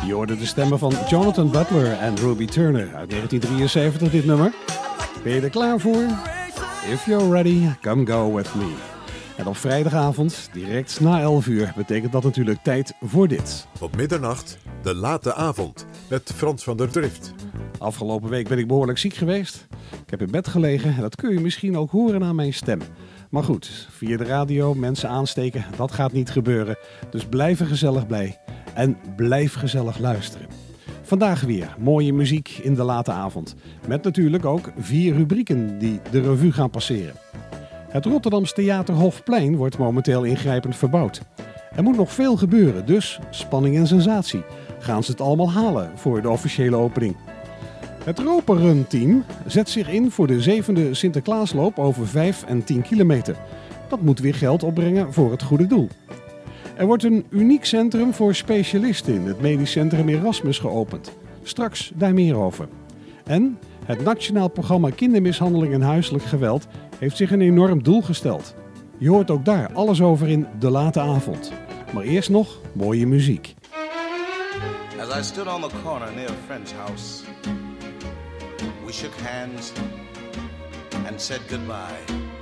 Je hoorde de stemmen van Jonathan Butler en Ruby Turner uit 1973, dit nummer. Ben je er klaar voor? If you're ready, come go with me. En op vrijdagavond, direct na 11 uur, betekent dat natuurlijk tijd voor dit. Op middernacht, de late avond, met Frans van der Drift. Afgelopen week ben ik behoorlijk ziek geweest. Ik heb in bed gelegen en dat kun je misschien ook horen aan mijn stem. Maar goed, via de radio mensen aansteken, dat gaat niet gebeuren. Dus blijf er gezellig bij en blijf gezellig luisteren. Vandaag weer mooie muziek in de late avond. Met natuurlijk ook 4 rubrieken die de revue gaan passeren. Het Rotterdams Theater Hofplein wordt momenteel ingrijpend verbouwd. Er moet nog veel gebeuren, dus spanning en sensatie. Gaan ze het allemaal halen voor de officiële opening? Het Roperun-team zet zich in voor de 7e Sinterklaasloop over 5 en 10 kilometer. Dat moet weer geld opbrengen voor het goede doel. Er wordt een uniek centrum voor specialisten in het medisch centrum Erasmus geopend. Straks daar meer over. En het Nationaal Programma Kindermishandeling en Huiselijk Geweld heeft zich een enorm doel gesteld. Je hoort ook daar alles over in de late avond. Maar eerst nog mooie muziek. As I stood on the corner near a friend's house, we shook hands and said goodbye.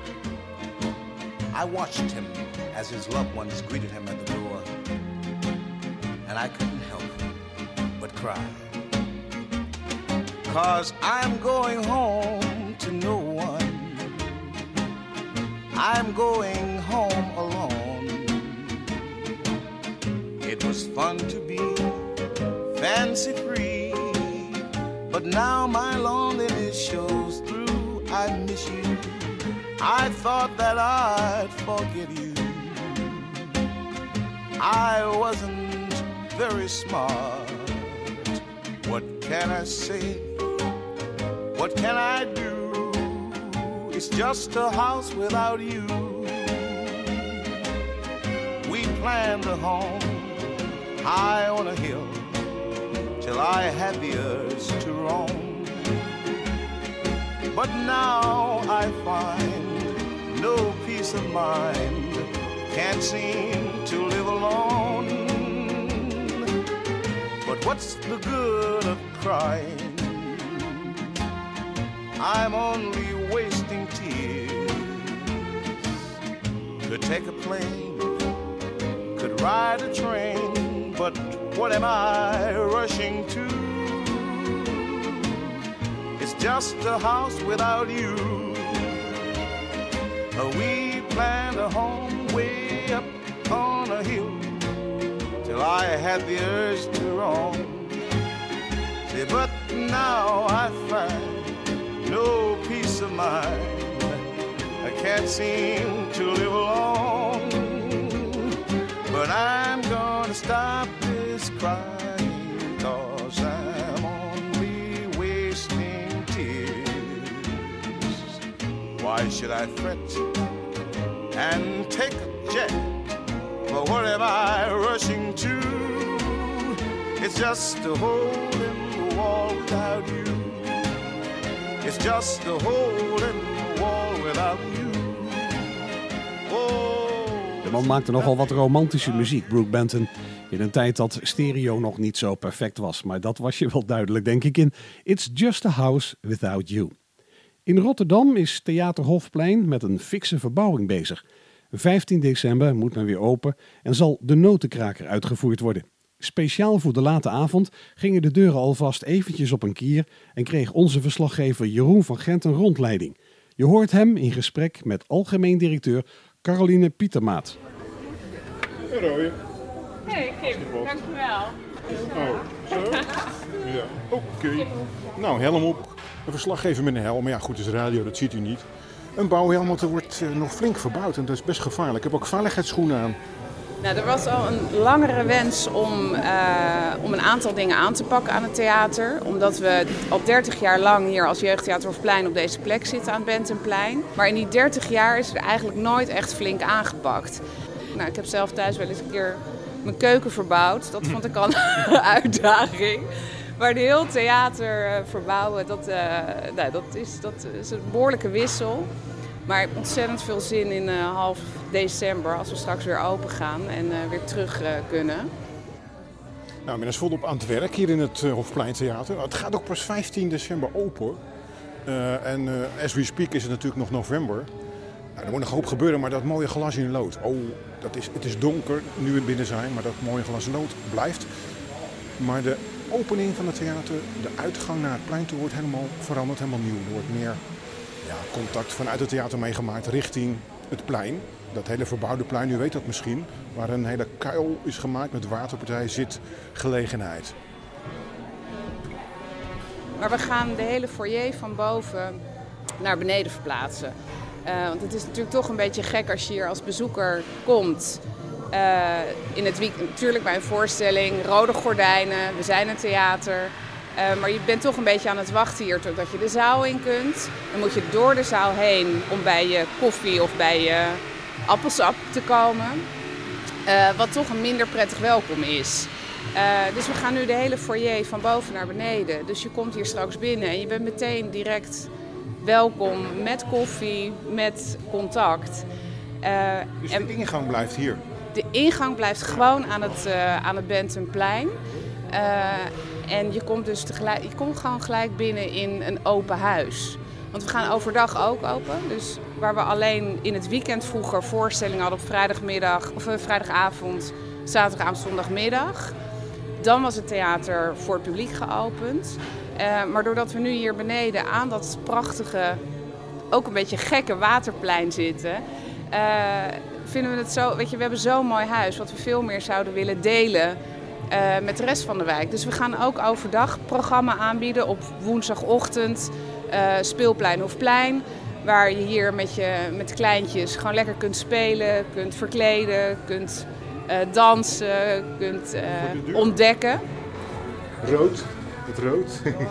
I watched him as his loved ones greeted him at the door, and I couldn't help but cry. 'Cause I'm going home to no one. I'm going home alone. It was fun to be fancy free, but now my loneliness shows through. I miss you. I thought that I'd forget you. I wasn't very smart. What can I say? What can I do? It's just a house without you. We planned a home high on a hill till I had the urge to roam. But now I find no peace of mind. Can't seem to live alone. But what's the good of crying? I'm only wasting tears. Could take a plane, could ride a train, but what am I rushing to? It's just a house without you. We planned a home way up on a hill till I had the urge to roam. See, but now I find no peace of mind. I can't seem to live alone. But I'm gonna stop this crying, 'cause I'm only wasting tears. Why should I fret and take a jet? For what am I rushing to? It's just a hole in the wall without you. It's just a hole in the wall without you. Oh. De man maakte nogal wat romantische muziek, Brook Benton, in een tijd dat stereo nog niet zo perfect was. Maar dat was je wel duidelijk, denk ik, in It's Just a House Without You. In Rotterdam is Theater Hofplein met een fikse verbouwing bezig. 15 december moet men weer open en zal de Notenkraker uitgevoerd worden. Speciaal voor de late avond gingen de deuren alvast eventjes op een kier en kreeg onze verslaggever Jeroen van Gent een rondleiding. Je hoort hem in gesprek met algemeen directeur Caroline Pietermaat. Hey Roy. Hey Kim, dankjewel. Oh, zo? Ja, oké. Nou, helm op. Een verslaggever met een helm. Maar ja, goed, het is radio, dat ziet u niet. Een bouwhelm, want er wordt nog flink verbouwd en dat is best gevaarlijk. Ik heb ook veiligheidsschoenen aan. Nou, er was al een langere wens om een aantal dingen aan te pakken aan het theater. Omdat we al 30 jaar lang hier als Jeugdtheater Hofplein op deze plek zitten aan het Bentonplein. Maar in die 30 jaar is er eigenlijk nooit echt flink aangepakt. Nou, ik heb zelf thuis wel eens een keer mijn keuken verbouwd. Dat vond ik al een uitdaging. Maar de heel theater verbouwen, dat is een behoorlijke wissel. Maar ik heb ontzettend veel zin in half december, als we straks weer open gaan en weer terug kunnen. Nou, men is volop aan het werk hier in het Hofpleintheater. Het gaat ook pas 15 december open. As we speak is het natuurlijk nog november. Nou, er moet nog een hoop gebeuren, maar dat mooie glas in lood. Het is donker nu we binnen zijn, maar dat mooie glas in lood blijft. Maar de opening van het theater, de uitgang naar het plein toe wordt helemaal veranderd, helemaal nieuw. Er wordt meer contact vanuit het theater meegemaakt richting het plein. Dat hele verbouwde plein, u weet dat misschien, waar een hele kuil is gemaakt met waterpartij, zitgelegenheid. Maar we gaan de hele foyer van boven naar beneden verplaatsen. Want het is natuurlijk toch een beetje gek als je hier als bezoeker komt. In het weekend natuurlijk bij een voorstelling, rode gordijnen, we zijn een theater. Maar je bent toch een beetje aan het wachten hier totdat je de zaal in kunt. Dan moet je door de zaal heen om bij je koffie of bij je appelsap te komen. Wat toch een minder prettig welkom is. Dus we gaan nu de hele foyer van boven naar beneden. Dus je komt hier straks binnen en je bent meteen direct welkom met koffie, met contact. Dus de ingang blijft hier? De ingang blijft gewoon aan het Bentumplein. En je komt dus gewoon gelijk binnen in een open huis. Want we gaan overdag ook open. Dus waar we alleen in het weekend vroeger voorstellingen hadden op vrijdagavond, zaterdagavond, zondagmiddag. Dan was het theater voor het publiek geopend. Maar doordat we nu hier beneden aan dat prachtige, ook een beetje gekke waterplein zitten, vinden we het zo, we hebben zo'n mooi huis wat we veel meer zouden willen delen met de rest van de wijk. Dus we gaan ook overdag programma aanbieden op woensdagochtend, Speelplein Hofplein, waar je hier met kleintjes gewoon lekker kunt spelen, kunt verkleden, kunt dansen, kunt ontdekken. Rood, het rood.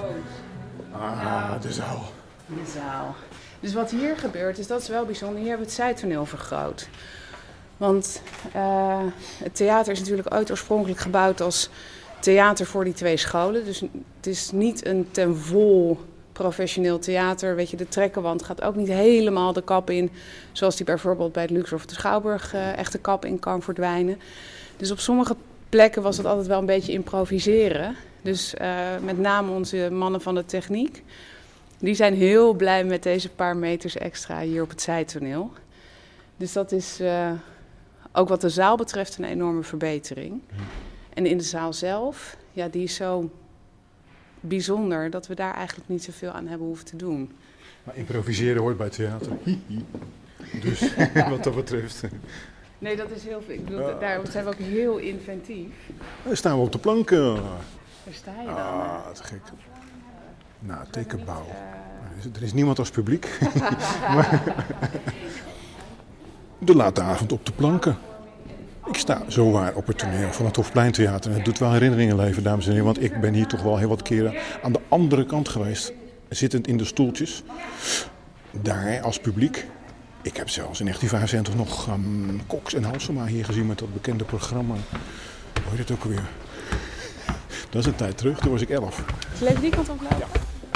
De zaal. De zaal. Dus wat hier gebeurt, dat is wel bijzonder. Hier hebben we het zijtoneel vergroot. Want het theater is natuurlijk oorspronkelijk gebouwd als theater voor die 2 scholen. Dus het is niet een ten vol professioneel theater. De trekkenwand gaat ook niet helemaal de kap in, zoals die bijvoorbeeld bij het Luxor of de Schouwburg echt de kap in kan verdwijnen. Dus op sommige plekken was het altijd wel een beetje improviseren. Dus met name onze mannen van de techniek, die zijn heel blij met deze paar meters extra hier op het zijtoneel. Dus dat is ook wat de zaal betreft een enorme verbetering. En in de zaal zelf, die is zo bijzonder dat we daar eigenlijk niet zoveel aan hebben hoeven te doen. Maar improviseren hoort bij theater. Dus wat dat betreft. Nee, dat is heel veel. Ik bedoel, daar zijn we ook heel inventief. Daar staan we op de planken. Daar sta je dan. Te gek. Nou, tekenbouw. Er is niemand als publiek. De late avond op de planken. Ik sta zowaar op het toneel van het Hofpleintheater. En het doet wel herinneringen leven, dames en heren. Want ik ben hier toch wel heel wat keren aan de andere kant geweest. Zittend in de stoeltjes. Daar als publiek. Ik heb zelfs in 1975 nog Cox en Halsema hier gezien met dat bekende programma. Hoe heet het ook alweer? Dat is een tijd terug, toen was ik 11. Zal ik die kant op lopen? Ja.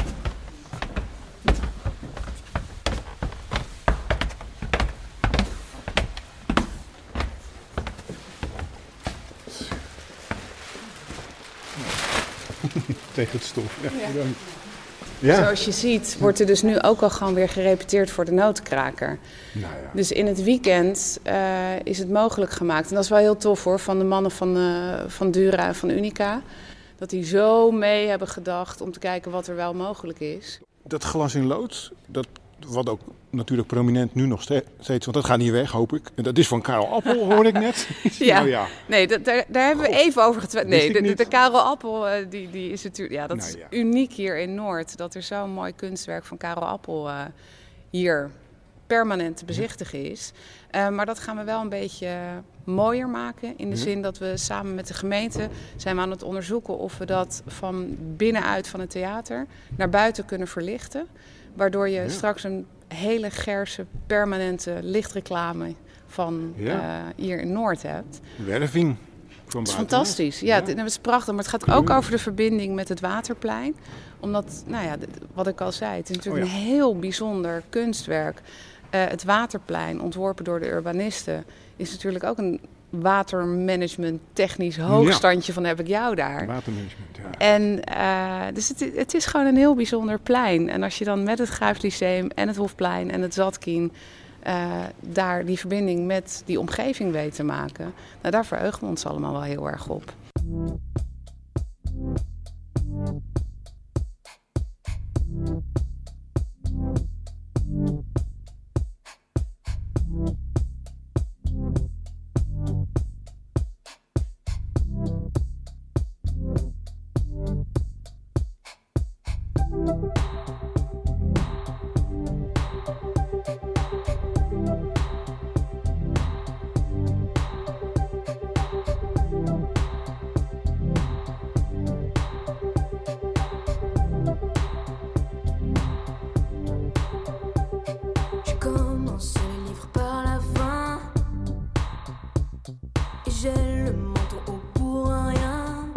Tegen het stof. Ja. Ja. Zoals je ziet wordt er dus nu ook al gewoon weer gerepeteerd voor de notenkraker. Nou ja. Dus in het weekend is het mogelijk gemaakt. En dat is wel heel tof hoor, van de mannen van Dura en van Unica. Dat die zo mee hebben gedacht om te kijken wat er wel mogelijk is. Dat glas in lood, wat ook natuurlijk prominent nu nog steeds, want dat gaat niet weg, hoop ik. En dat is van Karel Appel, hoorde ik net. Ja. Nou ja. Nee, daar hebben we even over getwijfeld. Nee, de Karel Appel, die is natuurlijk, dat is uniek hier in Noord. Dat er zo'n mooi kunstwerk van Karel Appel hier permanent te bezichtigen is. Maar dat gaan we wel een beetje mooier maken. In de zin dat we samen met de gemeente zijn we aan het onderzoeken of we dat van binnenuit van het theater naar buiten kunnen verlichten. Waardoor je straks een hele gerse, permanente lichtreclame van hier in Noord hebt. Werving. Het is fantastisch. Ja, het is prachtig. Maar het gaat ook over de verbinding met het Waterplein. Omdat, wat ik al zei, het is natuurlijk een heel bijzonder kunstwerk. Het Waterplein, ontworpen door de urbanisten, is natuurlijk ook een watermanagement technisch hoogstandje van heb ik jou daar. Watermanagement, ja. En dus het is gewoon een heel bijzonder plein. En als je dan met het Grijpslyceum en het Hofplein en het Zatkien daar die verbinding met die omgeving weet te maken, nou, daar verheugen we ons allemaal wel heel erg op. J'ai le menton haut pour rien.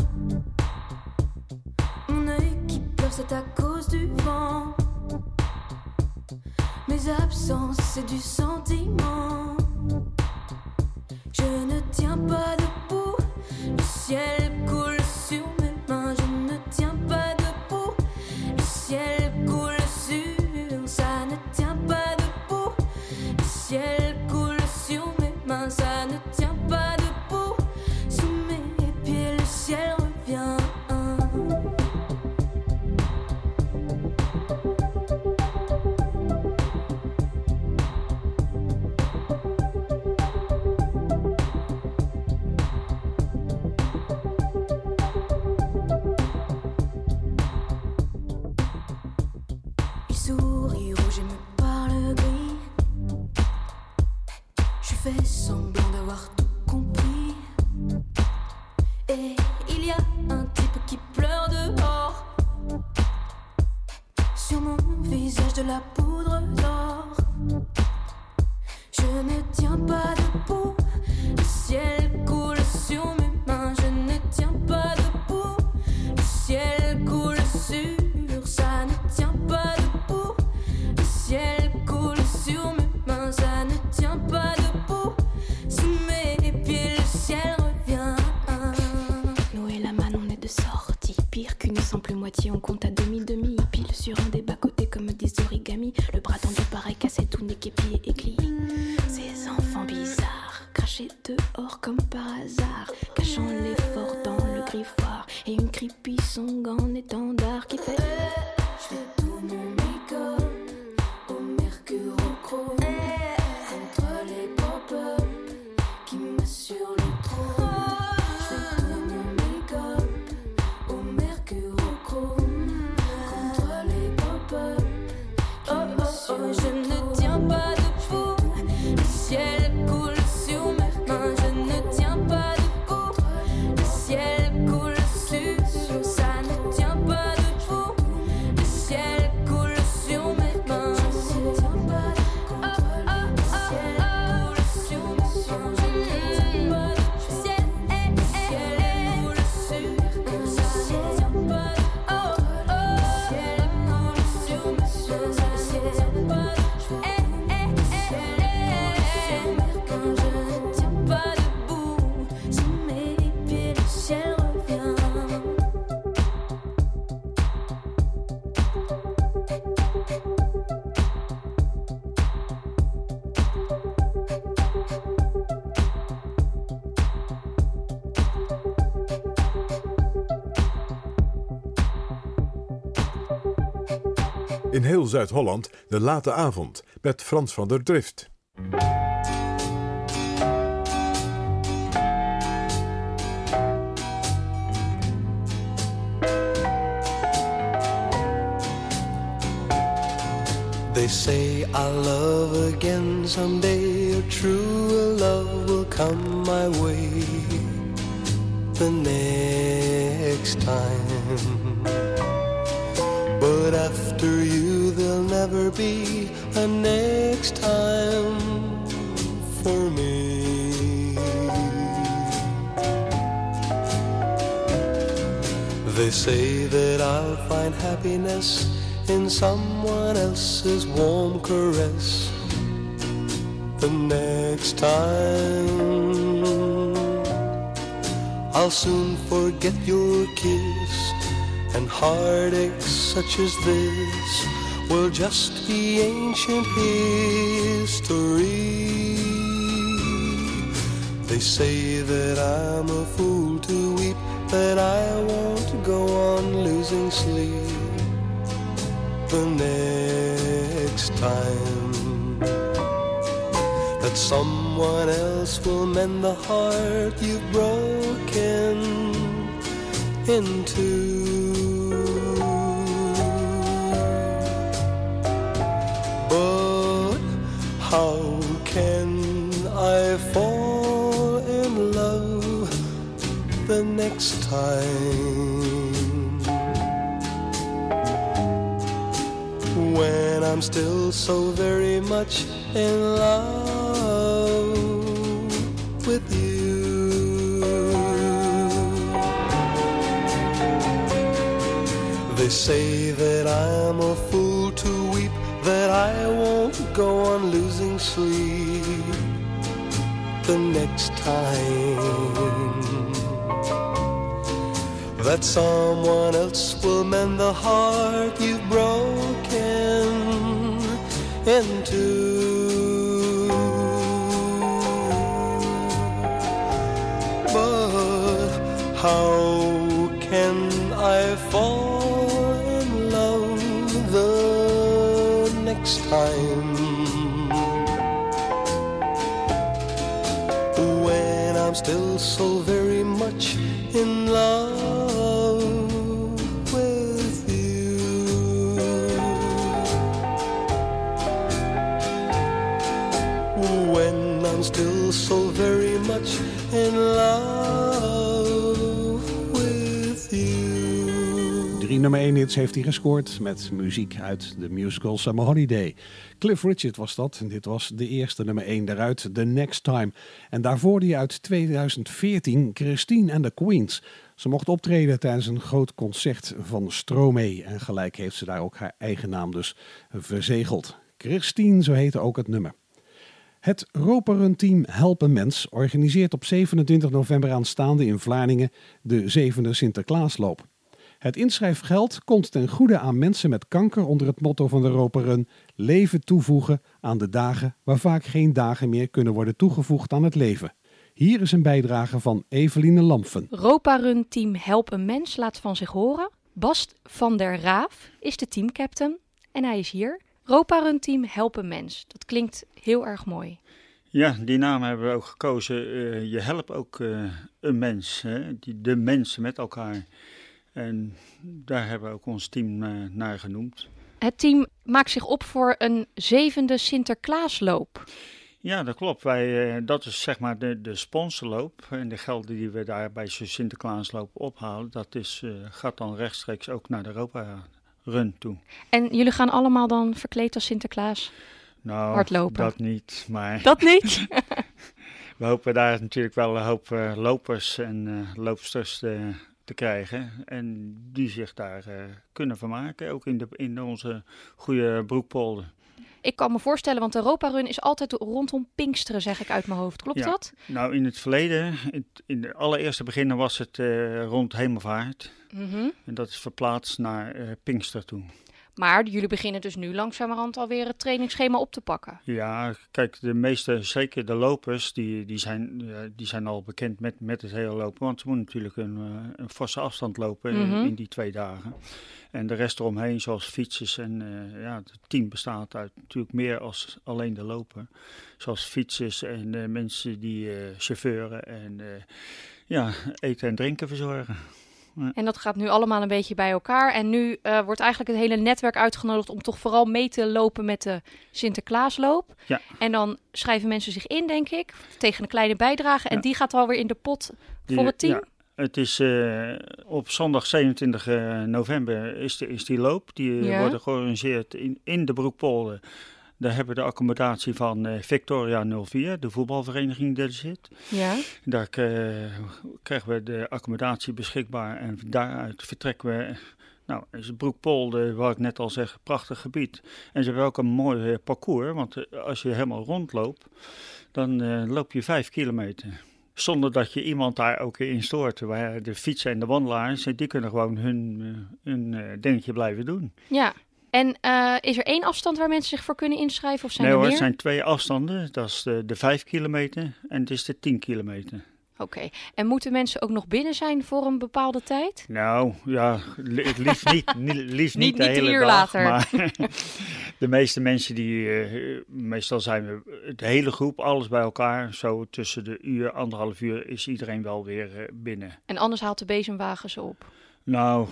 Mon œil qui pleure, c'est à cause du vent. Mes absences, c'est du sentiment. Je ne tiens pas debout. Le ciel coule sur mes mains. Je ne tiens pas debout. Le ciel coule sur. Ça ne tient pas debout. Le ciel coule sur mes mains. Ça ne tient pas debout. Elle revient. Il sourit rouge et me parle gris. Je fais semblant d'avoir tout compris. Et il y a un type qui pleure dehors. Sur mon visage de la poudre d'or. Je ne tiens pas debout. Le ciel coule sur mes mains. Je ne tiens pas debout. Le ciel coule sur. Ça ne tient pas debout. Le ciel coule sur mes mains. Ça ne tient pas debout. Sous mes pieds le ciel revient. Pire qu'une simple moitié, on compte à demi-demi. Pile sur un des bas-côtés comme des origamis. Le bras tendu pareil cassé, tout n'est qu'épié et glis. Ces enfants bizarres, crachés dehors comme par hasard, cachant l'effort dans le griffoir. Et une creepy song en étendard qui fait je fais tout mon make-up au mercure au chrome. Contre les pop-up qui m'assurent le trône. Je ne tiens pas debout. Le ciel coule sur mes mains. Je ne tiens pas debout. Le ciel coule sur. Ça ne tient pas debout. Le ciel coule sur mes mains. Je ne tiens pas debout. Le ciel coule sur mes mains. Je ne tiens pas debout. Le ciel coule sur. Ça ne tient pas debout. Le ciel coule sur mes mains. In heel Zuid-Holland de late avond met Frans van der Drift. They say I'll love again someday. A true love will come my way the next time. But after you there'll never be a next time for me. They say that I'll find happiness in someone else's warm caress. the next time. I'll soon forget your kiss, and heartaches such as this will just be ancient history. They say that I'm a fool to weep, that I won't go on losing sleep the next time. That someone else will mend the heart you've broken into. But how can I fall in love the next time when I'm still so very much in love with you? They say that I'm a fool to weep, that I won't go on losing sleep the next time. That someone else will mend the heart you've broken into. But how can I fall in love the next time when I'm still so very much in love with you? When I'm still so very much in love with you. 3 nummer 1 hits heeft hij gescoord met muziek uit de musical Summer Holiday. Cliff Richard was dat en dit was de eerste nummer 1 daaruit, The Next Time. En daarvoor die uit 2014, Christine and the Queens. Ze mocht optreden tijdens een groot concert van Stromae en gelijk heeft ze daar ook haar eigen naam dus verzegeld. Christine, zo heette ook het nummer. Het Roperun-team Help een Mens organiseert op 27 november aanstaande in Vlaardingen de 7e Sinterklaasloop. Het inschrijfgeld komt ten goede aan mensen met kanker onder het motto van de Roperun: leven toevoegen aan de dagen waar vaak geen dagen meer kunnen worden toegevoegd aan het leven. Hier is een bijdrage van Eveline Lamfen. Roparun-team Help een Mens laat van zich horen. Bast van der Raaf is de teamcaptain en hij is hier. Roparun-team Help een Mens. Dat klinkt heel erg mooi. Ja, die naam hebben we ook gekozen. Je helpt ook een mens, hè? De mensen met elkaar. En daar hebben we ook ons team naar genoemd. Het team maakt zich op voor een 7e Sinterklaasloop. Ja, dat klopt. Dat is zeg maar de sponsorloop. En de gelden die we daar bij zo'n Sinterklaasloop ophalen, dat gaat dan rechtstreeks ook naar de Europa-run toe. En jullie gaan allemaal dan verkleed als Sinterklaas hardlopen? Dat niet. Maar dat niet? We hopen daar natuurlijk wel een hoop lopers en loopsters te krijgen. En die zich daar kunnen vermaken. Ook in onze goede Broekpolder. Ik kan me voorstellen, want de Roparun is altijd rondom Pinksteren, zeg ik uit mijn hoofd. Klopt dat? Nou, in het verleden, in de allereerste beginnen was het rond Hemelvaart. Mm-hmm. En dat is verplaatst naar Pinkster toe. Maar jullie beginnen dus nu langzamerhand alweer het trainingsschema op te pakken. Ja, kijk, de meeste, zeker de lopers, die zijn al bekend met het hele lopen. Want ze moeten natuurlijk een forse afstand lopen in die 2 dagen. En de rest eromheen, zoals fietsers en het team bestaat uit natuurlijk meer als alleen de loper. Zoals fietsers en mensen die chauffeuren en eten en drinken verzorgen. En dat gaat nu allemaal een beetje bij elkaar. En nu wordt eigenlijk het hele netwerk uitgenodigd om toch vooral mee te lopen met de Sinterklaasloop. Ja. En dan schrijven mensen zich in, denk ik, tegen een kleine bijdrage. En die gaat alweer in de pot voor het team. Ja. Het is op zondag 27 november is die loop. Die wordt georganiseerd in de Broekpolder. Daar hebben we de accommodatie van Victoria 04, de voetbalvereniging die er zit. Ja. Daar krijgen we de accommodatie beschikbaar en daaruit vertrekken we Nou, is Broekpolder, wat ik net al zeg, een prachtig gebied. En ze hebben ook een mooi parcours, want als je helemaal rondloopt, dan loop je 5 kilometer. Zonder dat je iemand daar ook in stoort. Waar de fietsen en de wandelaars, die kunnen gewoon hun dingetje blijven doen. Ja, en is er 1 afstand waar mensen zich voor kunnen inschrijven of zijn nee er hoor, meer? het zijn 2 afstanden. Dat is de 5 kilometer en het is de 10 kilometer. Oké, en moeten mensen ook nog binnen zijn voor een bepaalde tijd? Nou, ja, het liefst niet de hele uur dag. later. Maar de meeste mensen meestal zijn we de hele groep, alles bij elkaar. Zo tussen de uur, 1,5 uur is iedereen wel weer binnen. En anders haalt de bezemwagen ze op. Nou,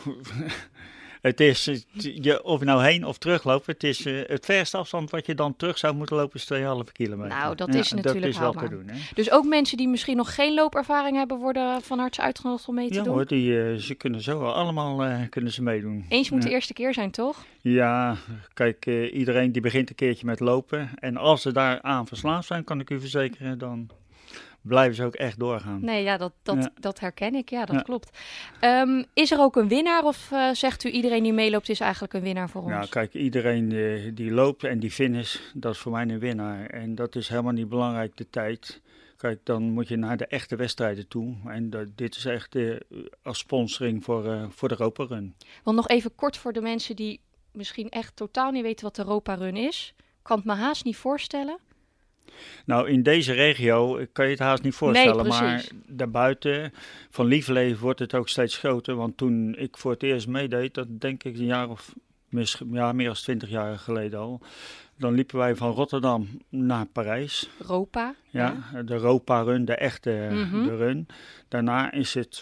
het is, of je nou heen of terug loopt, het is het verste afstand wat je dan terug zou moeten lopen is 2,5 kilometer. Nou, dat is natuurlijk dat is haalbaar. wel te doen, hè? Dus ook mensen die misschien nog geen loopervaring hebben, worden van harte uitgenodigd om mee te Ja doen? hoor, ze kunnen zo allemaal kunnen ze meedoen. Eens moet de eerste keer zijn, toch? Ja, kijk, iedereen die begint een keertje met lopen. En als ze daaraan verslaafd zijn, kan ik u verzekeren, dan blijven ze ook echt doorgaan. Nee, ja, dat herken ik. Ja, dat Ja. klopt. Is er ook een winnaar of zegt u iedereen die meeloopt is eigenlijk een winnaar voor ons? Nou, kijk, iedereen die loopt en die finish, dat is voor mij een winnaar. En dat is helemaal niet belangrijk, de tijd. Kijk, dan moet je naar de echte wedstrijden toe. En dit is echt als sponsoring voor de Europa Run. Want nog even kort voor de mensen die misschien echt totaal niet weten wat de Europa Run is. Kan het me haast niet voorstellen. Nou, in deze regio kan je het haast niet voorstellen, Nee, maar precies. daarbuiten van Lieverlee wordt het ook steeds groter. Want toen ik voor het eerst meedeed, dat denk ik een jaar of meer dan 20 jaar geleden al. Dan liepen wij van Rotterdam naar Parijs. Europa. Ja, de Europa Run, de echte Mhm. de run. Daarna is het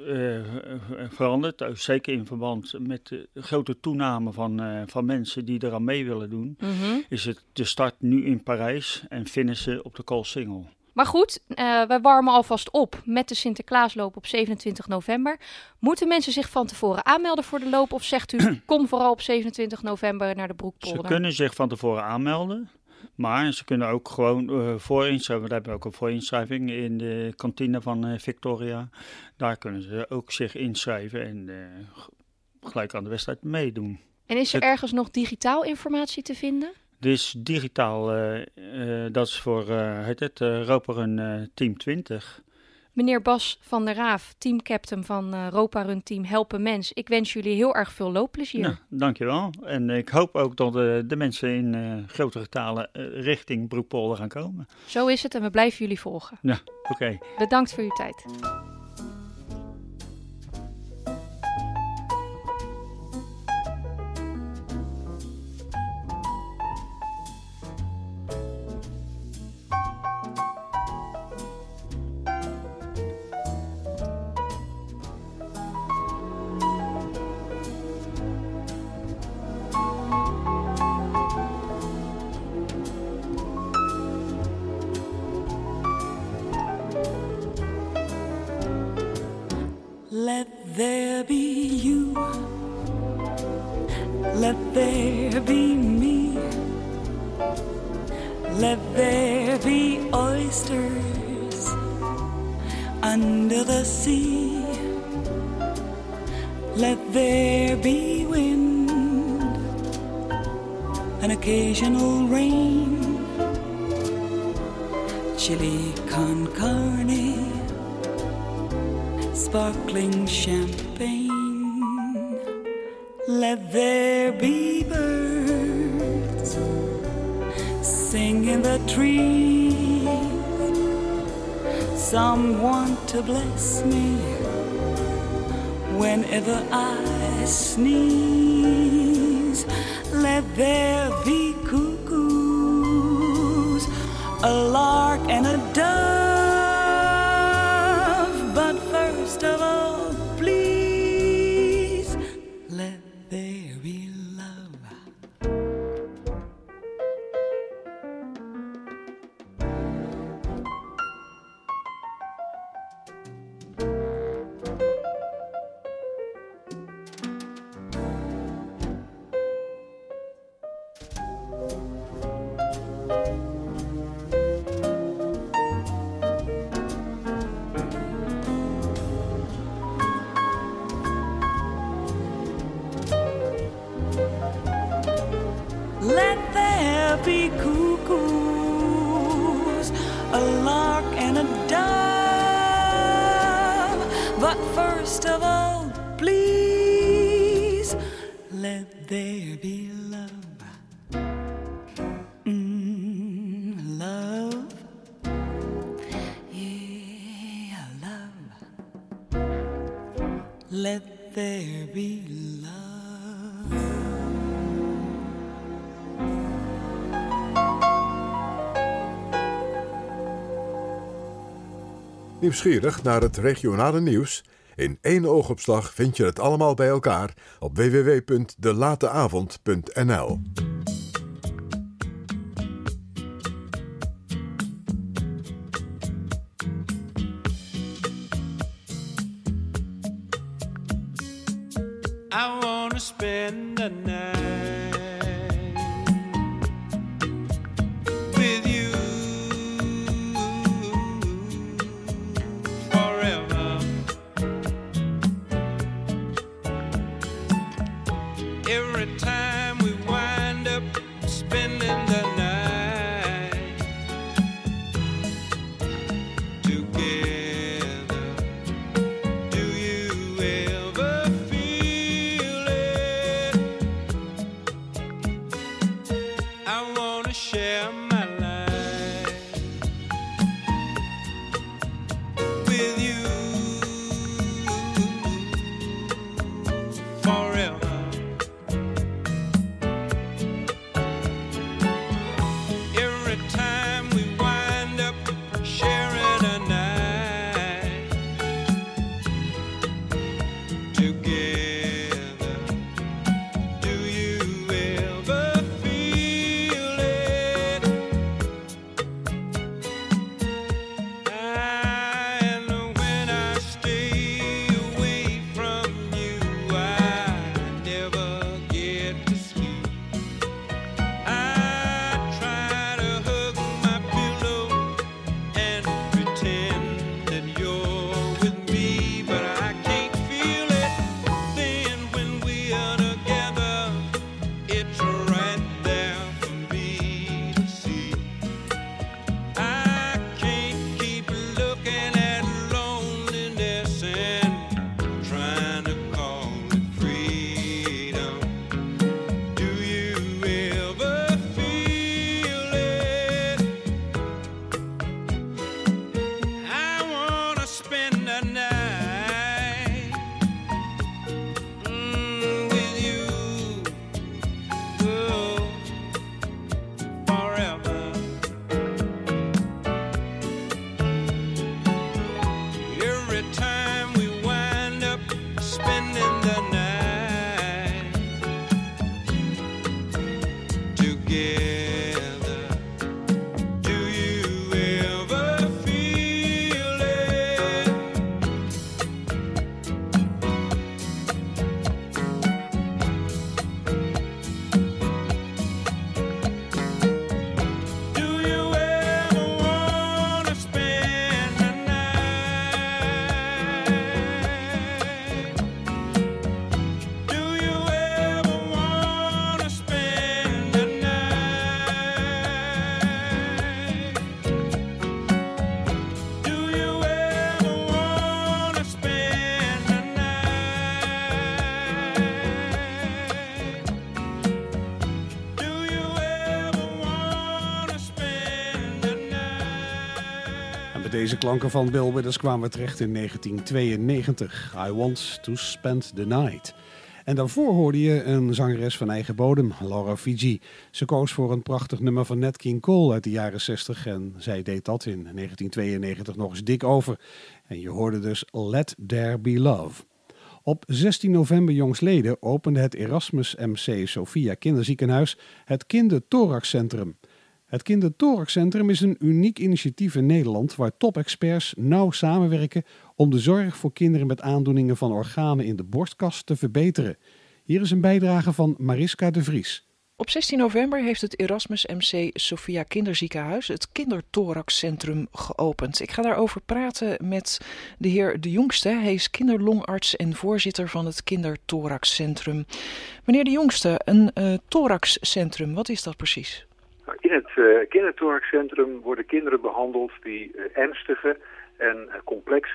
veranderd, zeker in verband met de grote toename van mensen die eraan mee willen doen. Mhm. Is het de start nu in Parijs en finishen op de Koolsingel. Maar goed, wij warmen alvast op met de Sinterklaasloop op 27 november. Moeten mensen zich van tevoren aanmelden voor de loop? Of zegt u, kom vooral op 27 november naar de Broekpolder? Ze kunnen zich van tevoren aanmelden. Maar ze kunnen ook gewoon voorinschrijven. We hebben ook een voorinschrijving in de kantine van Victoria. Daar kunnen ze ook zich inschrijven en gelijk aan de wedstrijd meedoen. En is er ergens nog digitaal informatie te vinden? Dus digitaal, dat is voor Europa Run Team 20. Meneer Bas van der Raaf, teamcaptain van Europa Run Team Helpen Mens. Ik wens jullie heel erg veel loopplezier. Nou, dankjewel. En ik hoop ook dat de mensen in grote getalen richting Broekpolder gaan komen. Zo is het en we blijven jullie volgen. Ja, oké. Bedankt voor uw tijd. Let there be you, let there be me, let there be oysters under the sea, let there be wind, an occasional rain, chili con carne, sparkling champagne. Let there be birds sing in the trees, someone to bless me whenever I sneeze. Let there be cuckoos, a lark and a dove, but first of all, please, let there be love. But first of all, please let there be love. Love. Yeah, love. Let there be love. Nieuwsgierig naar het regionale nieuws? In 1 oogopslag vind je het allemaal bij elkaar op www.delateavond.nl. I wanna spend the night with you forever. Every time we wind up spending the night together, do you ever feel it? I wanna share my life with you forever. Every time we wind up sharing a night together, do you ever feel it? And when I stay away from you, I never get to sleep. I try to hug my pillow and pretend that you're with me, but I can't feel it. Then when we are together, it's right there for me to see. I can't keep looking at loneliness and trying to call it freedom. Do you ever feel it? I wanna spend the night with you forever. Every time we wind up spending the night together, do you ever feel it? Do you ever wanna spend the night? Do you ever wanna spend the night? Do you ever wanna spend the night? Do you ever wanna spend the night? En met deze klanken van Bill Withers kwamen we terecht in 1992. I Want to Spend the Night. En daarvoor hoorde je een zangeres van eigen bodem, Laura Fiji. Ze koos voor een prachtig nummer van Nat King Cole uit de jaren 60 en zij deed dat in 1992 nog eens dik over. En je hoorde dus Let There Be Love. Op 16 november jongstleden opende het Erasmus MC Sophia Kinderziekenhuis het Kinderthoraxcentrum. Het Kinderthoraxcentrum is een uniek initiatief in Nederland waar topexperts nauw samenwerken om de zorg voor kinderen met aandoeningen van organen in de borstkas te verbeteren. Hier is een bijdrage van Mariska de Vries. Op 16 november heeft het Erasmus MC Sophia Kinderziekenhuis het Kinderthoraxcentrum geopend. Ik ga daarover praten met de heer De Jongste. Hij is kinderlongarts en voorzitter van het Kinderthoraxcentrum. Meneer De Jongste, een thoraxcentrum, wat is dat precies? In het Kinderthoraxcentrum worden kinderen behandeld die ernstige en complexe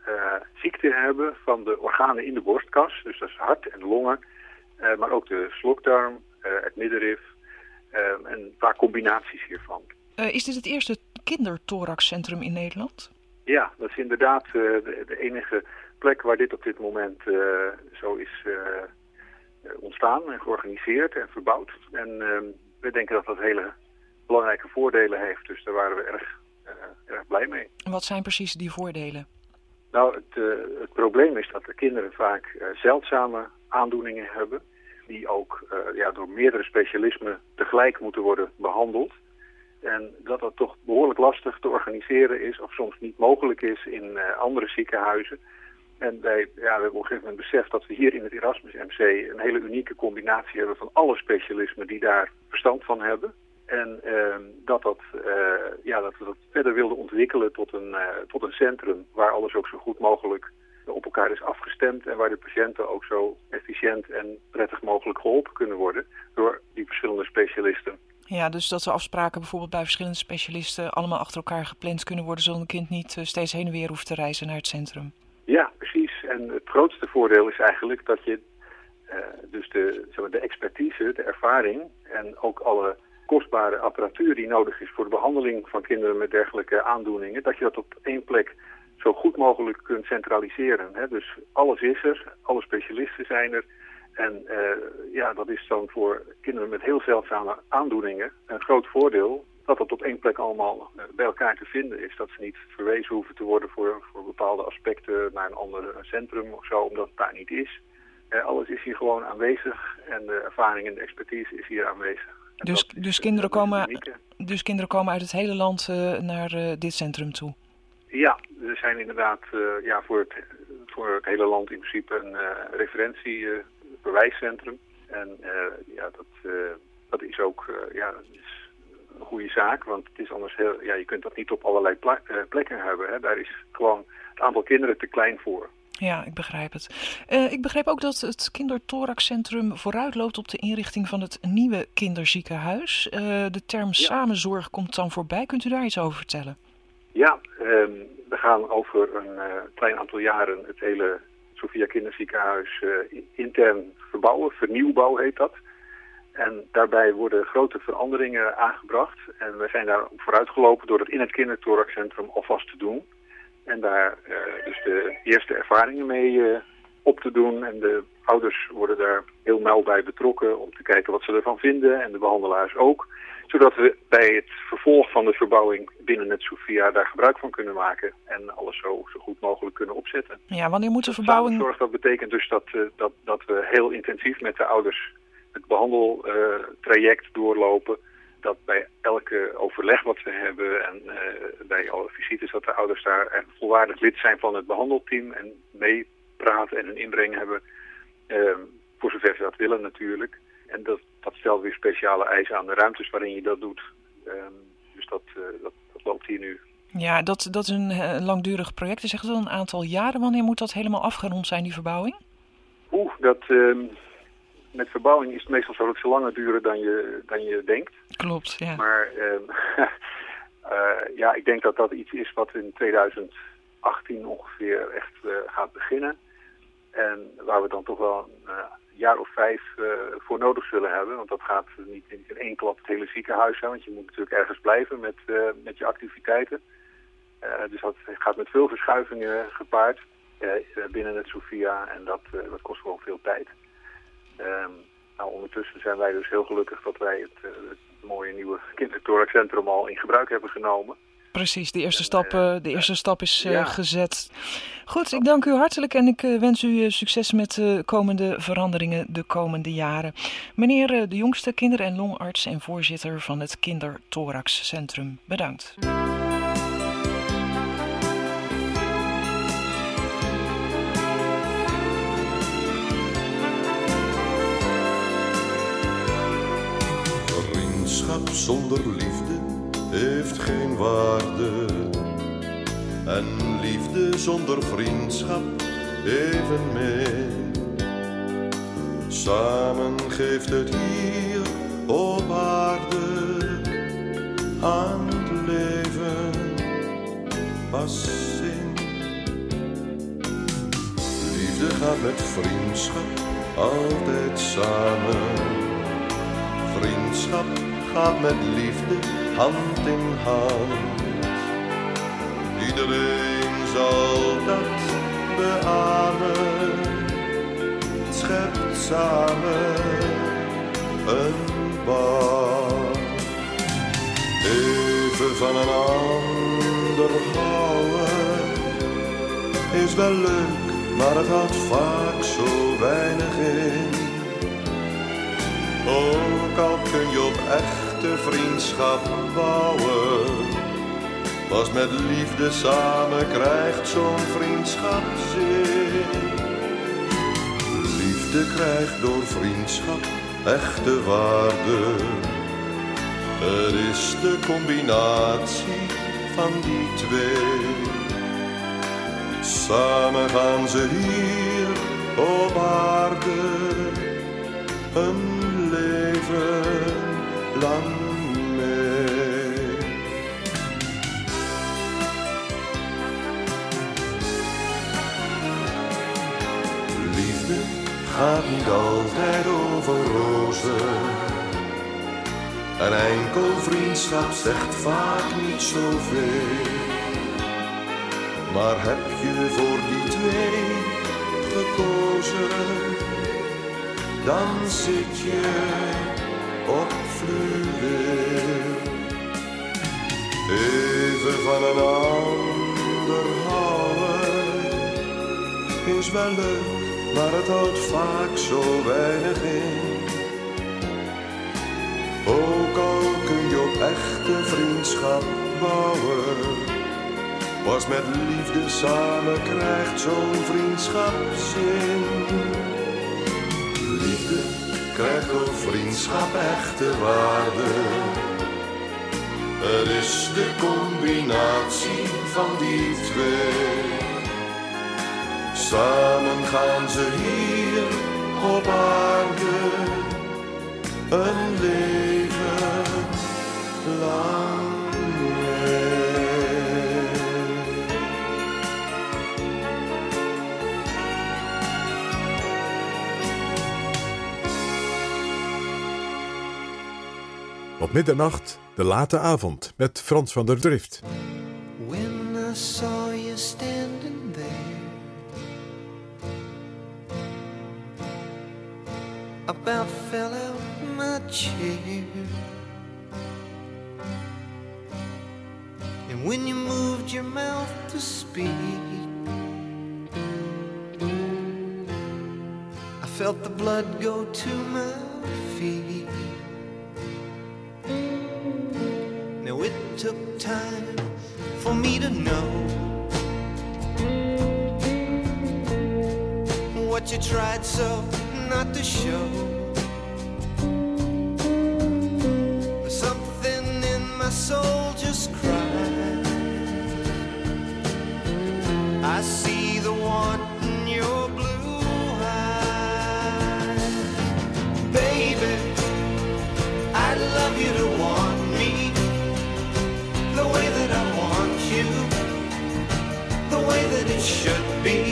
ziekte hebben van de organen in de borstkas. Dus dat is hart en longen, maar ook de slokdarm, het middenrif en een paar combinaties hiervan. Is dit het eerste kinderthoraxcentrum in Nederland? Ja, dat is inderdaad de enige plek waar dit op dit moment zo is ontstaan en georganiseerd en verbouwd. En we denken dat dat hele belangrijke voordelen heeft. Dus daar waren we erg blij mee. En wat zijn precies die voordelen? Nou, het probleem is dat de kinderen vaak zeldzame aandoeningen hebben. Die ook door meerdere specialismen tegelijk moeten worden behandeld. En dat toch behoorlijk lastig te organiseren is of soms niet mogelijk is in andere ziekenhuizen. En we hebben op een gegeven moment beseft dat we hier in het Erasmus MC een hele unieke combinatie hebben van alle specialismen die daar verstand van hebben. En dat we dat verder wilden ontwikkelen tot een centrum waar alles ook zo goed mogelijk op elkaar is afgestemd en waar de patiënten ook zo efficiënt en prettig mogelijk geholpen kunnen worden door die verschillende specialisten. Ja, dus dat de afspraken bijvoorbeeld bij verschillende specialisten allemaal achter elkaar gepland kunnen worden, zodat een kind niet steeds heen en weer hoeft te reizen naar het centrum. Ja, precies. En het grootste voordeel is eigenlijk dat je dus de expertise, de ervaring en ook alle kostbare apparatuur die nodig is voor de behandeling van kinderen met dergelijke aandoeningen, dat je dat op één plek zo goed mogelijk kunt centraliseren. Hè? Dus alles is er, alle specialisten zijn er. En dat is dan voor kinderen met heel zeldzame aandoeningen een groot voordeel dat dat op één plek allemaal bij elkaar te vinden is. Dat ze niet verwezen hoeven te worden voor bepaalde aspecten naar een ander centrum of zo, omdat het daar niet is. Alles is hier gewoon aanwezig en de ervaring en de expertise is hier aanwezig. Dus kinderen komen uit het hele land naar dit centrum toe? Ja, er zijn inderdaad voor het hele land in principe een referentiebewijscentrum. En dat is ook is een goede zaak, want het is anders je kunt dat niet op allerlei plekken hebben. Hè. Daar is gewoon het aantal kinderen te klein voor. Ja, ik begrijp het. Ik begreep ook dat het kinderthoraxcentrum vooruitloopt op de inrichting van het nieuwe kinderziekenhuis. De term samenzorg komt dan voorbij. Kunt u daar iets over vertellen? Ja, we gaan over een klein aantal jaren het hele Sophia Kinderziekenhuis intern verbouwen. Vernieuwbouw heet dat. En daarbij worden grote veranderingen aangebracht. En we zijn daar vooruitgelopen door het in het kinderthoraxcentrum alvast te doen. En daar dus de eerste ervaringen mee op te doen. En de ouders worden daar heel nauw bij betrokken om te kijken wat ze ervan vinden. En de behandelaars ook. Zodat we bij het vervolg van de verbouwing binnen het Sophia daar gebruik van kunnen maken. En alles zo goed mogelijk kunnen opzetten. Ja, wanneer moet de verbouwing... Dat betekent dus dat we heel intensief met de ouders het behandeltraject doorlopen. Dat bij elke overleg wat we hebben en bij alle visites dat de ouders daar echt volwaardig lid zijn van het behandelteam en meepraten en een inbreng hebben, voor zover ze dat willen natuurlijk. En dat stelt weer speciale eisen aan de ruimtes waarin je dat doet. Dus dat loopt hier nu. Ja, dat is een langdurig project. Dus zegt het al een aantal jaren. Wanneer moet dat helemaal afgerond zijn, die verbouwing? Met verbouwing is het meestal zo dat ze langer duren dan je denkt. Klopt, ja. Maar ik denk dat dat iets is wat in 2018 ongeveer echt gaat beginnen. En waar we dan toch wel een jaar of 5 voor nodig zullen hebben. Want dat gaat niet in één klap het hele ziekenhuis zijn. Want je moet natuurlijk ergens blijven met je activiteiten. Dus dat gaat met veel verschuivingen gepaard binnen het Sophia. En dat kost gewoon veel tijd. Ondertussen zijn wij dus heel gelukkig dat wij het mooie nieuwe kinderthoraxcentrum al in gebruik hebben genomen. Precies, de eerste stap is gezet. Goed, ik dank u hartelijk en ik wens u succes met de komende veranderingen de komende jaren. Meneer de Jongste, kinder- en longarts en voorzitter van het Kinderthoraxcentrum. Bedankt. Vriendschap zonder liefde heeft geen waarde. En liefde zonder vriendschap evenmin. Samen geeft het hier op aarde aan het leven pas zin. gaat met vriendschap altijd samen. Vriendschap gaat met liefde hand in hand. Iedereen zal dat beamen. Het schept samen een band. Even van een ander houden is wel leuk, maar het houdt vaak zo weinig in. Ook al kun je op echte vriendschap bouwen, pas met liefde samen krijgt zo'n vriendschap zin. Liefde krijgt door vriendschap echte waarde. Het is de combinatie van die twee. Samen gaan ze hier op aarde een leven lang mee. Liefde gaat niet altijd over rozen. Een enkel vriendschap zegt vaak niet zoveel. Maar heb je voor die twee gekozen, dan zit je op fluweel. Even van een ander houden is wel leuk, maar het houdt vaak zo weinig in. Ook al kun je op echte vriendschap bouwen, pas met liefde samen krijgt zo'n vriendschap zin. Liefde krijgt door vriendschap echte waarde. Het is de combinatie van die twee. Samen gaan ze hier op aarde een leven lang mee. Op middernacht, de late avond, met Frans van der Drift. When I saw you standing there, about fell out my chair. And when you moved your mouth to speak, I felt the blood go to my feet. Now it took time for me to know what you tried so not to show. Something in my soul just cried. I see the want in your blue eyes. Baby, I'd love you to want me the way that I want you, the way that it should be.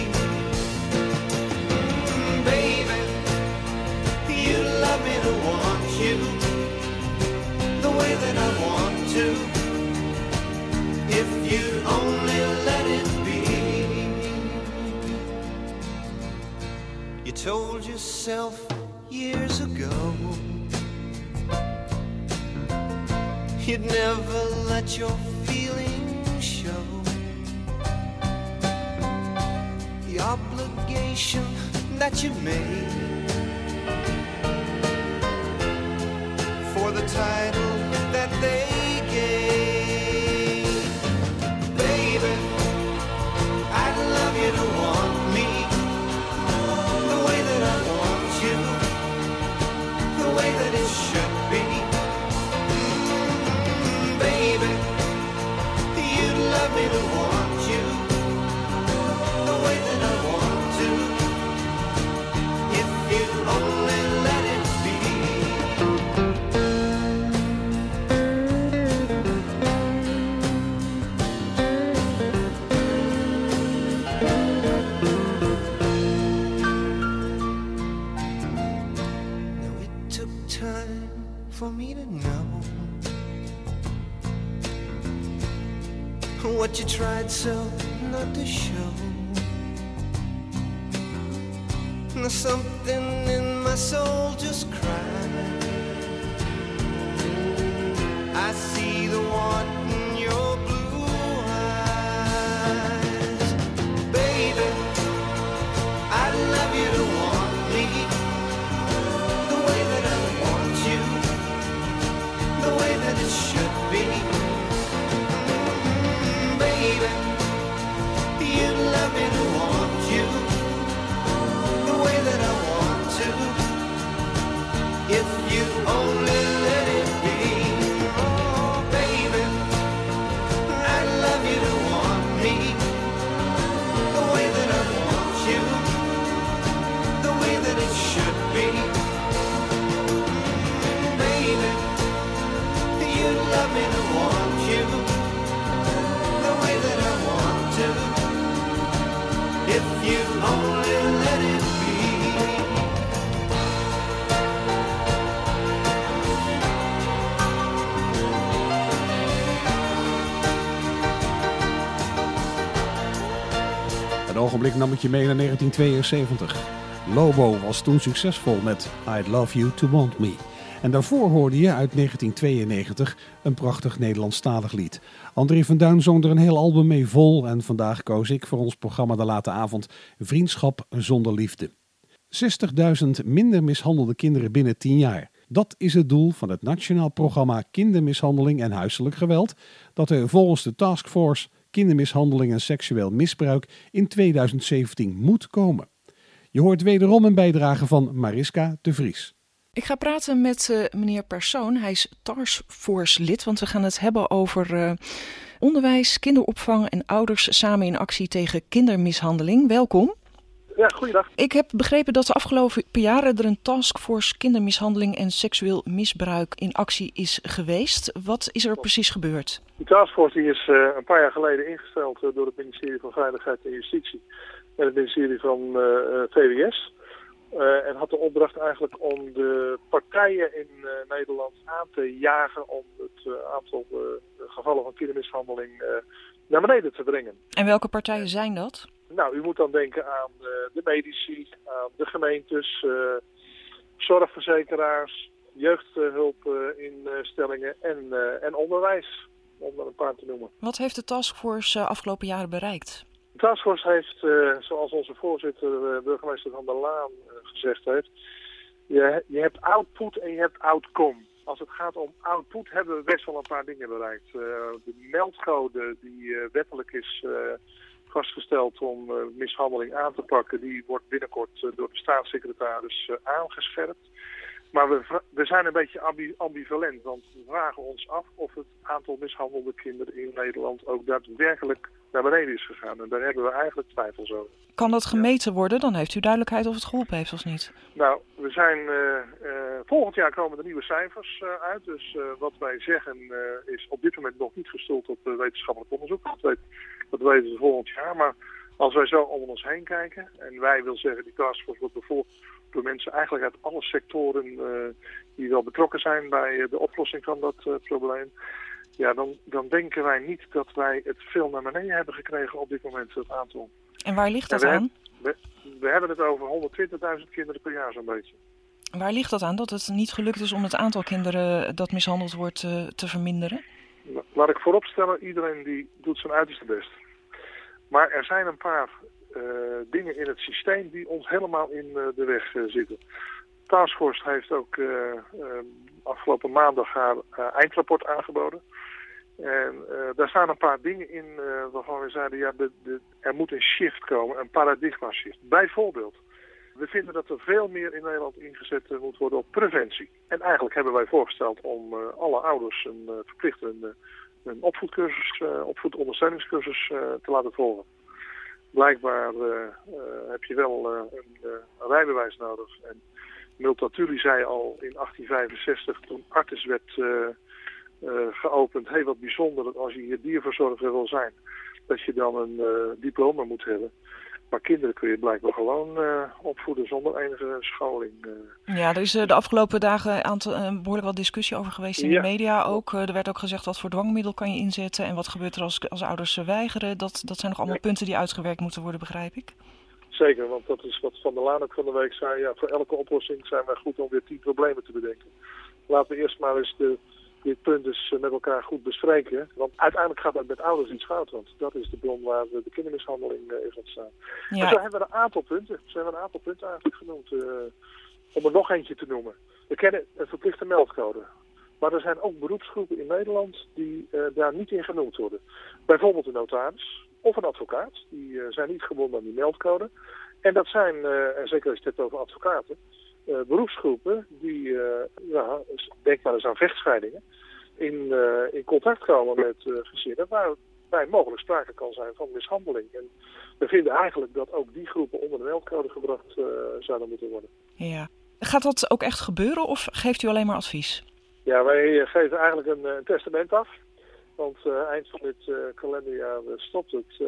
Baby, you love me to want you the way that I want to, if you'd only let it be. You told yourself years ago you'd never let your feelings show. The obligation that you made for the title that they gave. Baby, I'd love you to want me the way that I want you, the way that it should be. Baby, you'd love me to want you the way that I want to, if you'd only let it be. what you tried so not to show. There's something in my soul just crying. I see the want in your blue eyes. Baby, I'd love you to want me the way that I want you, the way that it should be. Baby, you'd love me to want you the way that I want to, if you only let it be. Oh, baby, I'd love you to want me the way that I want you, the way that it should be. Baby, you'd love me to want you the way that I want to, if you only let it be. Een ogenblik nam ik je mee naar 1972. Lobo was toen succesvol met I'd Love You to Want Me. En daarvoor hoorde je uit 1992 een prachtig Nederlandstalig lied. André van Duin zong er een heel album mee vol en vandaag koos ik voor ons programma De Late Avond Vriendschap zonder liefde. 60.000 minder mishandelde kinderen binnen 10 jaar. Dat is het doel van het Nationaal Programma Kindermishandeling en Huiselijk Geweld, dat er volgens de Taskforce Kindermishandeling en Seksueel Misbruik in 2017 moet komen. Je hoort wederom een bijdrage van Mariska de Vries. Ik ga praten met meneer Persoon. Hij is Taskforce lid, want we gaan het hebben over onderwijs, kinderopvang en ouders samen in actie tegen kindermishandeling. Welkom. Ja, goeiedag. Ik heb begrepen dat de afgelopen jaren er een taskforce kindermishandeling en seksueel misbruik in actie is geweest. Wat is er precies gebeurd? Die taskforce die is een paar jaar geleden ingesteld door het ministerie van Veiligheid en Justitie en het ministerie van VWS. En had de opdracht eigenlijk om de partijen in Nederland aan te jagen om het aantal gevallen van kindermishandeling naar beneden te brengen. En welke partijen zijn dat? Nou, u moet dan denken aan de medici, aan de gemeentes, zorgverzekeraars, jeugdhulpinstellingen en onderwijs, om er een paar te noemen. Wat heeft de taskforce afgelopen jaren bereikt? De taskforce heeft, zoals onze voorzitter, burgemeester Van der Laan, gezegd heeft, je hebt output en je hebt outcome. Als het gaat om output hebben we best wel een paar dingen bereikt. De meldcode die wettelijk is vastgesteld om mishandeling aan te pakken, die wordt binnenkort door de staatssecretaris aangescherpt. Maar we zijn een beetje ambivalent, want we vragen ons af of het aantal mishandelde kinderen in Nederland ook daadwerkelijk naar beneden is gegaan. En daar hebben we eigenlijk twijfels over. Kan dat gemeten worden? Dan heeft u duidelijkheid of het geholpen heeft of niet. Nou, we zijn volgend jaar komen er nieuwe cijfers uit. Dus wat wij zeggen is op dit moment nog niet gestoeld op wetenschappelijk onderzoek. Dat weten we volgend jaar. Maar als wij zo om ons heen kijken, en wij wil zeggen die taskforce wordt bevolkt door mensen eigenlijk uit alle sectoren die wel betrokken zijn bij de oplossing van dat probleem. Ja, dan denken wij niet dat wij het veel naar beneden hebben gekregen op dit moment, het aantal. En waar ligt dat aan? We hebben het over 120.000 kinderen per jaar zo'n beetje. Waar ligt dat aan, dat het niet gelukt is om het aantal kinderen dat mishandeld wordt te verminderen? Laat ik vooropstellen, iedereen die doet zijn uiterste best. Maar er zijn een paar dingen in het systeem die ons helemaal in de weg zitten. Taskforce heeft ook afgelopen maandag haar eindrapport aangeboden. En daar staan een paar dingen in waarvan we zeiden, ja, er moet een shift komen, een paradigma shift. Bijvoorbeeld, we vinden dat er veel meer in Nederland ingezet moet worden op preventie. En eigenlijk hebben wij voorgesteld om alle ouders verplicht een opvoedcursus, opvoedondersteuningscursus te laten volgen. Blijkbaar heb je wel een rijbewijs nodig. En Multatuli zei al in 1865, toen Artis werd geopend, hey, wat bijzonder dat als je hier dierverzorger wil zijn, dat je dan een diploma moet hebben. Maar kinderen kun je blijkbaar gewoon opvoeden zonder enige scholing. Ja, er is de afgelopen dagen behoorlijk wat discussie over geweest in de media ook. Er werd ook gezegd wat voor dwangmiddel kan je inzetten en wat gebeurt er als ouders weigeren. Dat zijn nog allemaal punten die uitgewerkt moeten worden, begrijp ik. Zeker, want dat is wat Van der Laan ook van de week zei. Ja, voor elke oplossing zijn wij goed om weer 10 problemen te bedenken. Laten we eerst maar eens dit punt dus met elkaar goed bespreken. Want uiteindelijk gaat het met ouders iets fout. Want dat is de bron waar de kindermishandeling is ontstaan. Ja. En zo hebben we een aantal punten. Ze hebben een aantal punten eigenlijk genoemd. Om er nog eentje te noemen. We kennen een verplichte meldcode. Maar er zijn ook beroepsgroepen in Nederland die daar niet in genoemd worden. Bijvoorbeeld een notaris of een advocaat. Die zijn niet gebonden aan die meldcode. En dat zijn, en zeker als je het hebt over advocaten, beroepsgroepen die, denk maar eens aan vechtscheidingen, in contact komen met gezinnen waarbij mogelijk sprake kan zijn van mishandeling. En we vinden eigenlijk dat ook die groepen onder de meldcode gebracht zouden moeten worden. Ja. Gaat dat ook echt gebeuren of geeft u alleen maar advies? Ja, wij geven eigenlijk een testament af. Want eind van dit kalenderjaar stopt het.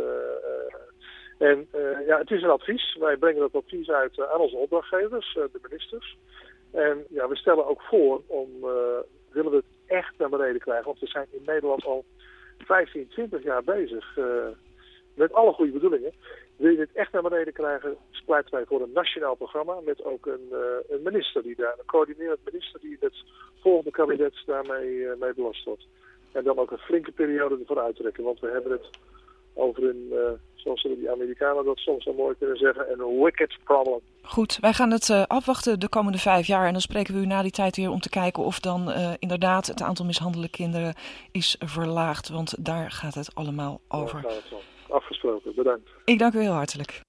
Het is een advies. Wij brengen dat advies uit aan onze opdrachtgevers, de ministers. En ja, we stellen ook voor willen we het echt naar beneden krijgen. Want we zijn in Nederland al 15, 20 jaar bezig met alle goede bedoelingen. Wil je dit echt naar beneden krijgen, pleiten wij voor een nationaal programma met ook een minister die daar, een coördinerend minister die het volgende kabinet daarmee mee belast wordt. En dan ook een flinke periode ervoor uittrekken, want we hebben het over een, zoals die Amerikanen dat soms zo mooi kunnen zeggen, een wicked problem. Goed, wij gaan het afwachten de komende 5 jaar en dan spreken we u na die tijd weer om te kijken of dan inderdaad het aantal mishandelde kinderen is verlaagd, want daar gaat het allemaal over. Daar gaat het om. Afgesproken, bedankt. Ik dank u heel hartelijk.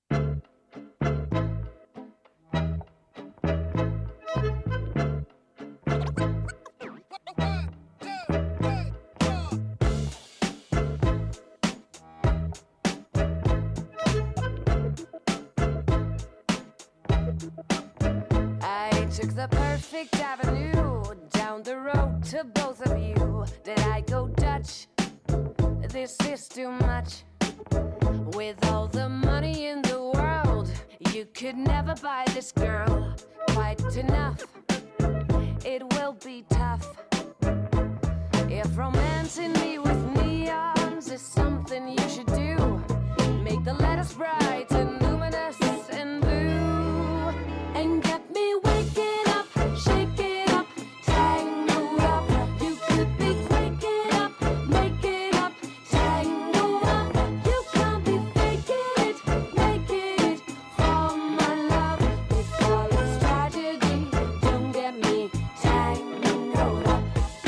Took the perfect avenue down the road to both of you. Did I go Dutch? This is too much. With all the money in the world, you could never buy this girl quite enough. It will be tough. If romancing me with neons is something you should do, make the letters bright and luminous and blue, and get me waking up, shaking up, tangled up. You could be waking up, making up, tangled up. You can't be faking it, making it for my love. Before it's tragedy, don't get me tangled up.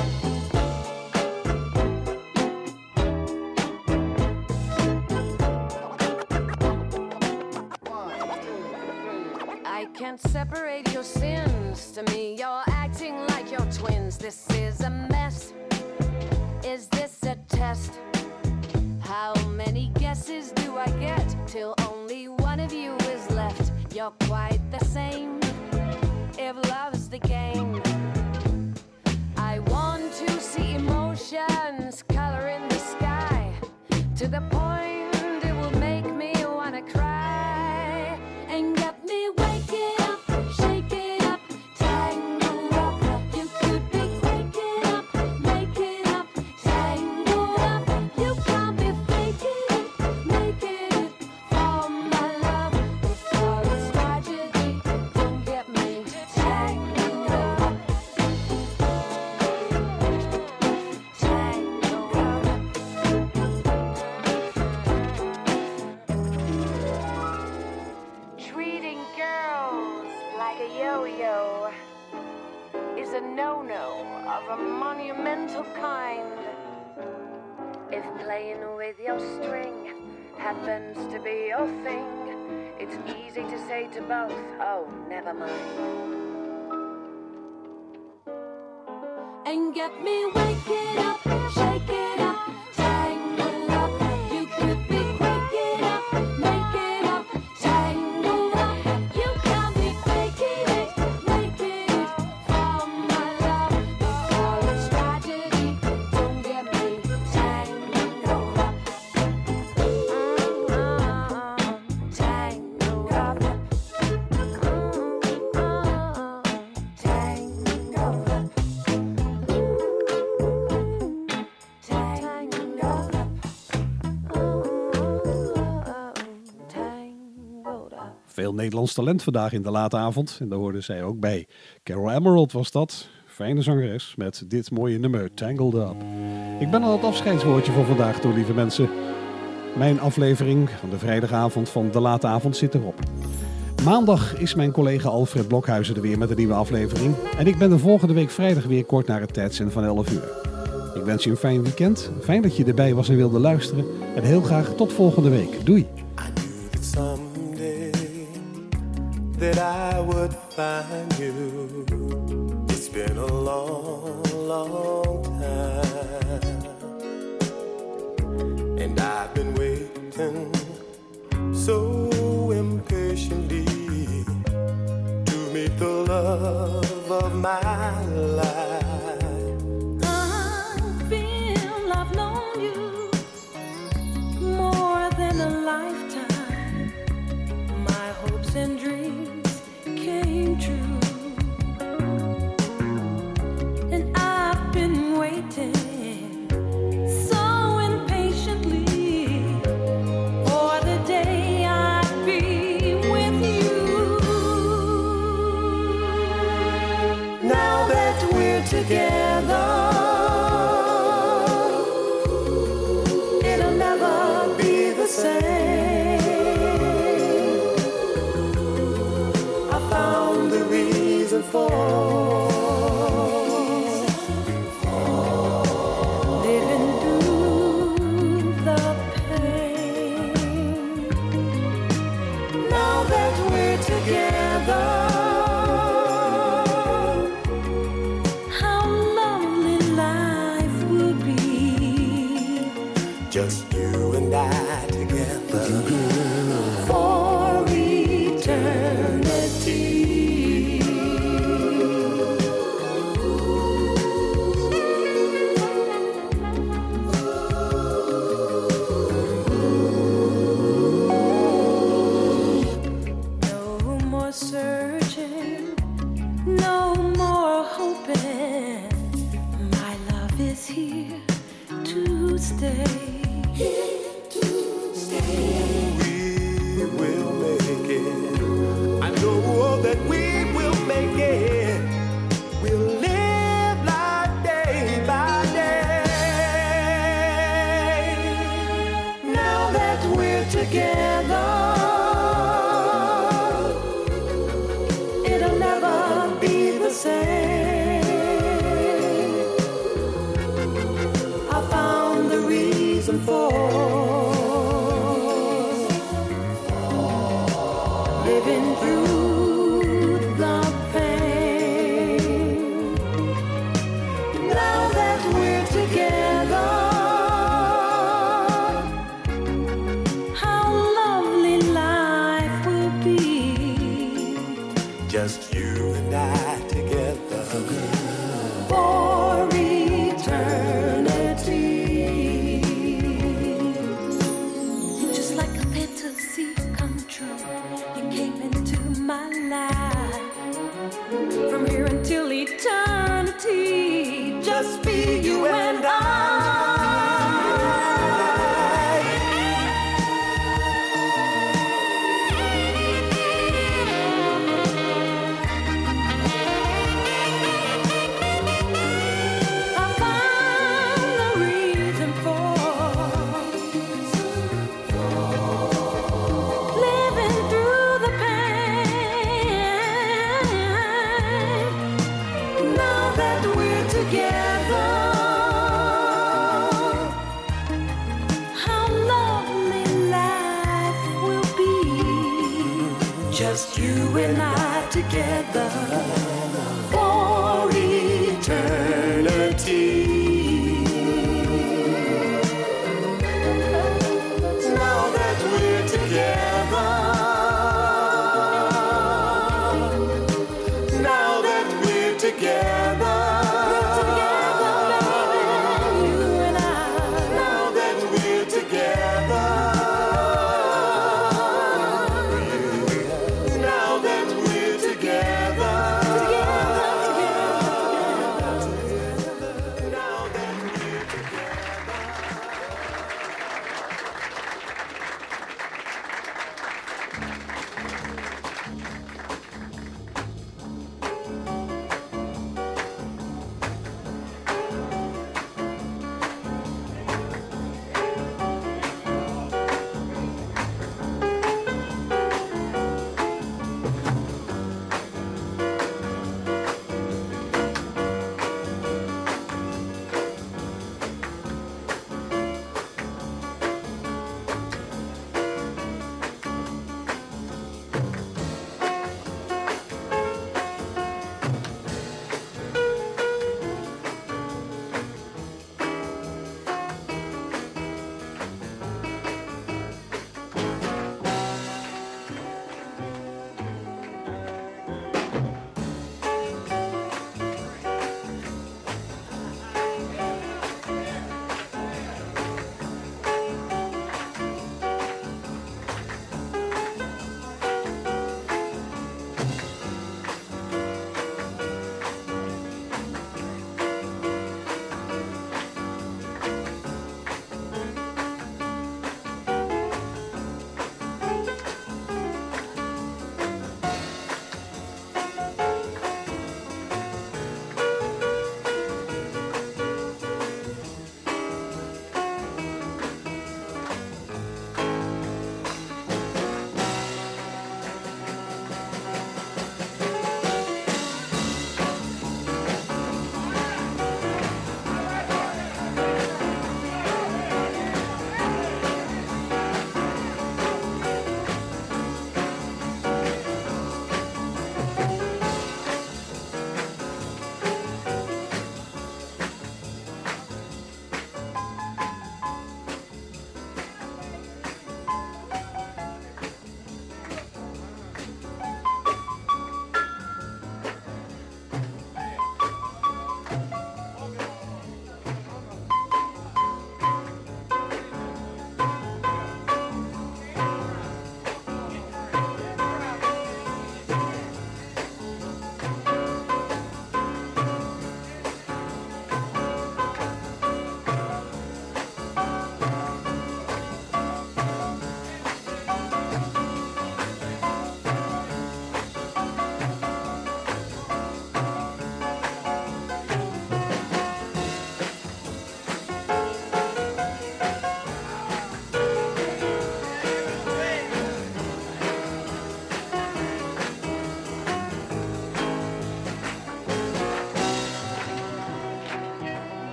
I can't separate your sins. To me, you're acting like you're twins. This is a mess. Is this a test? How many guesses do I get till only one of you is left? You're quite the same. If love's the game, I want to see emotions color in the sky to the point it will make me wanna cry and get me waking up, shaking up, tangled up. You could be waking up, making up, tangled up. You can't be faking it, making it for my love. Before it's tragedy, don't get me tangled up. Tangled up. Treating girls like a yo-yo is a no-no of a monumental kind. If playing with your string happens to be your thing, it's easy to say to both, oh, never mind. And get me waking up, shaking up, tangled up. You could be waking up, making up, tangled up. You can't be faking it, making it for my love. Before it's tragedy, don't get me tangled up. Tangled veel Nederlands talent vandaag in de late avond. En daar hoorde zij ook bij. Carol Emerald was dat. Fijne zangeres met dit mooie nummer, Tangled Up. Ik ben al het afscheidswoordje voor vandaag toe, lieve mensen. Mijn aflevering van de vrijdagavond van de late avond zit erop. Maandag is mijn collega Alfred Blokhuizen er weer met een nieuwe aflevering. En ik ben de volgende week vrijdag weer kort na het tijdstip van 11 uur. Ik wens je een fijn weekend. Fijn dat je erbij was en wilde luisteren. En heel graag tot volgende week. Doei. That I would find you. It's been a long, long time, and I've been waiting so impatiently to meet the love of my life. I feel I've known you more than a lifetime. My hopes and dreams came true, and I've been waiting so impatiently for the day I'd be with you. Now that we're together, it'll never be the same. I found the reason for living through the pain. Now that we're together, How lovely life will be. just you and I together for eternity. No more searching, no more hoping. My love is here to stay. We will make it. I know that we will make it. We'll live life day by day. Now that we're together, it'll never be the same. I found the reason for living through the pain. Now that we're together, How lovely life will be. just you and I together for eternity. Just like a fantasy come true, you came into my life. From here until eternity, just be you and I. I found the reason for living through the pain. Now that we're together, how lovely life will be. Just you and I together for eternity.